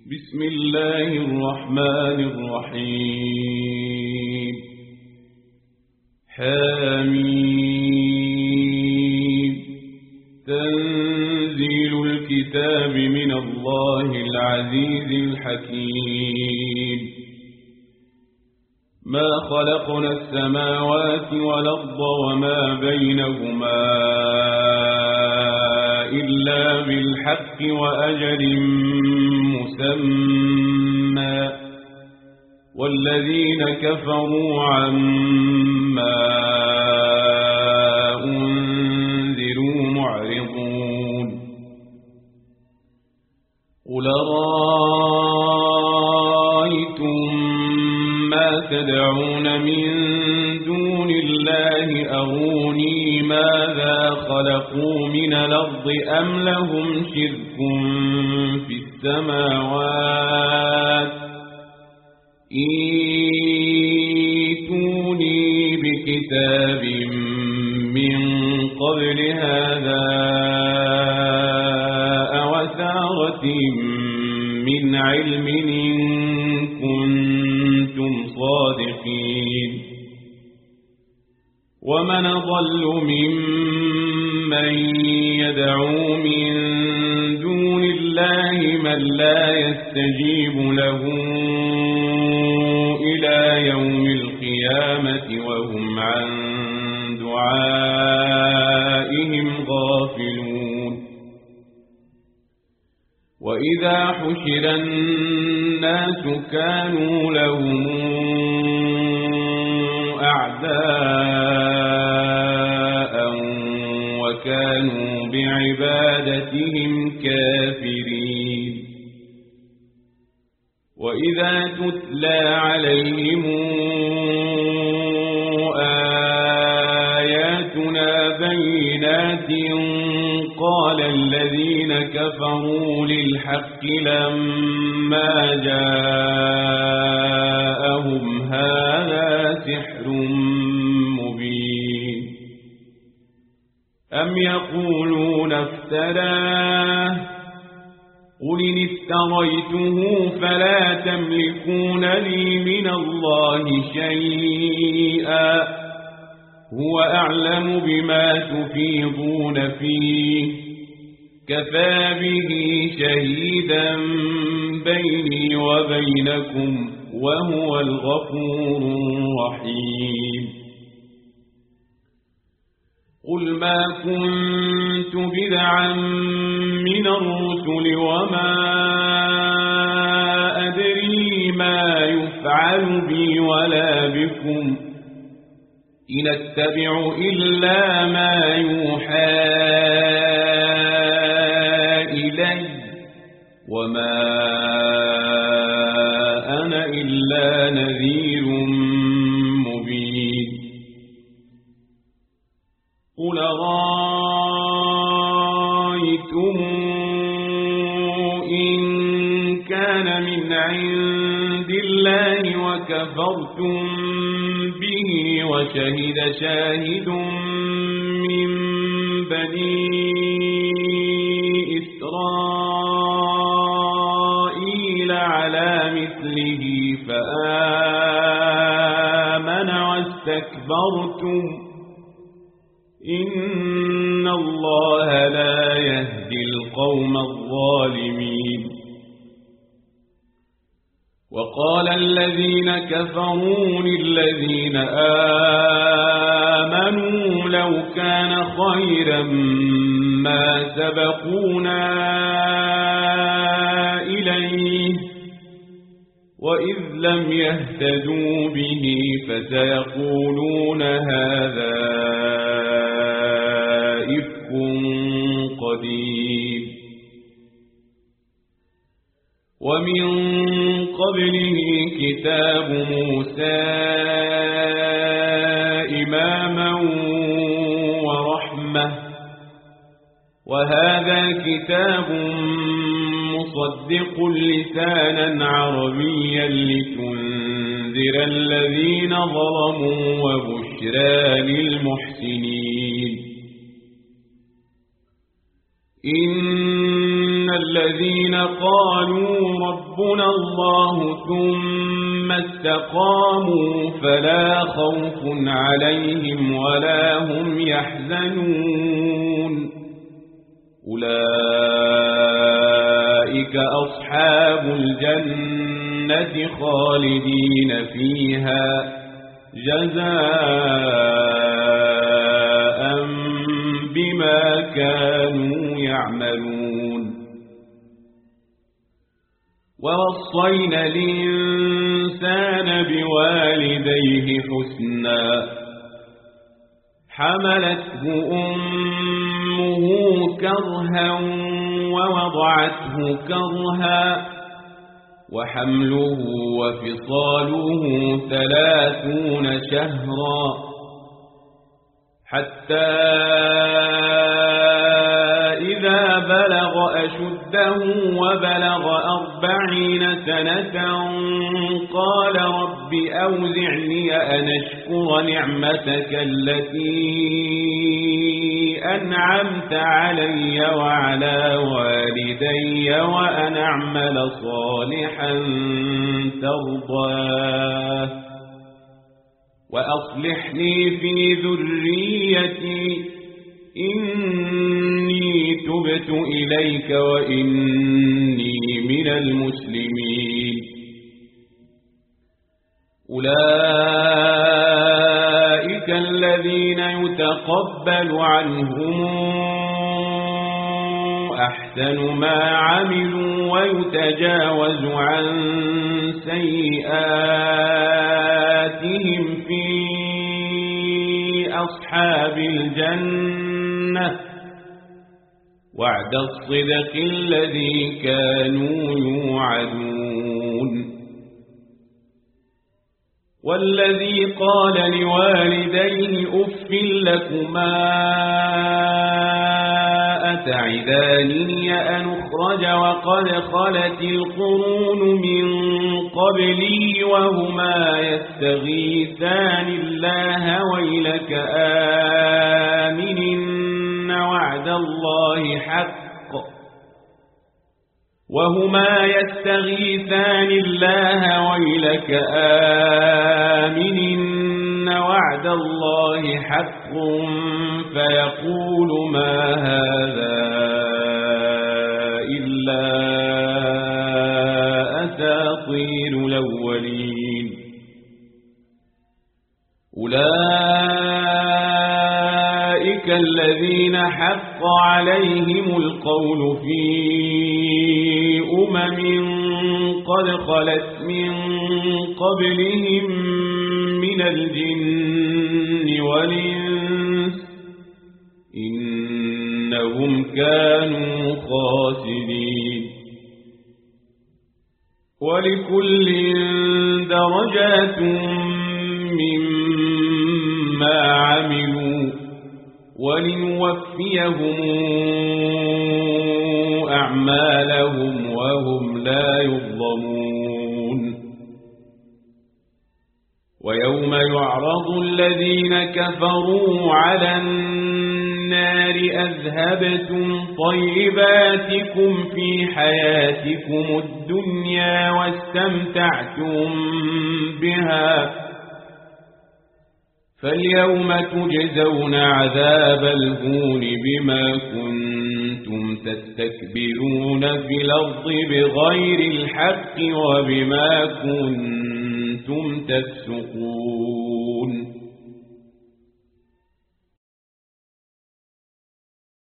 بسم الله الرحمن الرحيم حميم تنزيل الكتاب من الله العزيز الحكيم ما خلقنا السماوات والأرض وما بينهما إلا بالحق وأجل مسمى والذين كفروا عما أنذروا معرضون قل رأيتم ما تدعون من دون الله أروني ماذا خلقوا من الأرض أم لهم شرك في السماوات ائتوني بكتاب من قبل هذا أو أثارة من علم إن كنتم صادقين ومن ضل ممن يدعو من دون الله من لا يستجيب له إلى يوم القيامة وهم عن دعائهم غافلون وإذا حشر الناس كانوا لهم أعداء وكانوا بعبادتهم كافرين وإذا تتلى عليهم آياتنا بينات قال الذين كفروا للحق لما جاءهم هذا سحر مبين أم يقولون افتراه قل إن افتريته فلا تملكون لي من الله شيئا هو أعلم بما تفيضون فيه كفى به شهيدا بيني وبينكم وهو الغفور الرحيم قل ما كنت بدعا من الرسل وما أدري ما يفعل بي ولا بكم إن أتبع إلا ما يوحى إلي وما أنا إلا نذير مبين قل رأيتم إن كان من عند الله وكفرتم به وشهد شاهد من بني إسرائيل على مثله فآمن واستكبرتم إن الله لا يهدي القوم الظالمين وقال الذين كفروا للذين آمنوا لو كان خيرا ما سبقونا إليه وإذ لم يهتدوا به فسيقولون هذا إفك قديم ومن قبله كتاب موسى إماما ورحمة وهذا كتاب مصدق لسانا عربيا لتنذر الذين ظلموا وبشرى للمحسنين إن الذين قالوا ربنا الله ثم استقاموا فلا خوف عليهم ولا هم يحزنون أولئك أصحاب الجنة خالدين فيها جزاء بما كانوا يعملون ووصينا الإنسان بوالديه حسنا حملته أمه كرها ووضعته كرها وحمله وفصاله 30 شهرا حتى إذا بلغ أشده وبلغ 40 سنة قال رب أوزعني أن أشكر نعمتك التي أنعمت علي وعلى والدي وأن أعمل صالحا ترضاه وأصلح لي في ذريتي إني تبت إليك وإني من المسلمين أولئك الذين يتقبل عنهم أحسن ما عملوا ويتجاوز عن سيئاتهم في أصحاب الجنة وعد الصدق الذي كانوا يوعدون والذي قال لوالديه أف لكما أتعدانني أن أخرج وقد خلت القرون من قبلي وهما يستغيثان الله ويلك آمن وعد الله حق وهما يستغيثان الله ويلك آمن وعد الله حق فيقول ما هذا إلا أساطير الأولين أولئك الذين حق عليهم القول في قد خلت من قبلهم من الجن والإنس إنهم كانوا خاسرين ولكل درجات مما عملوا ولنوفيهم أعمالهم وهم لا يظلمون ويوم يعرض الذين كفروا على النار أذهبتم طيباتكم في حياتكم الدنيا واستمتعتم بها فاليوم تجزون عذاب الهون بما كنتم تستكبرون في الأرض بغير الحق وبما كنتم تفسقون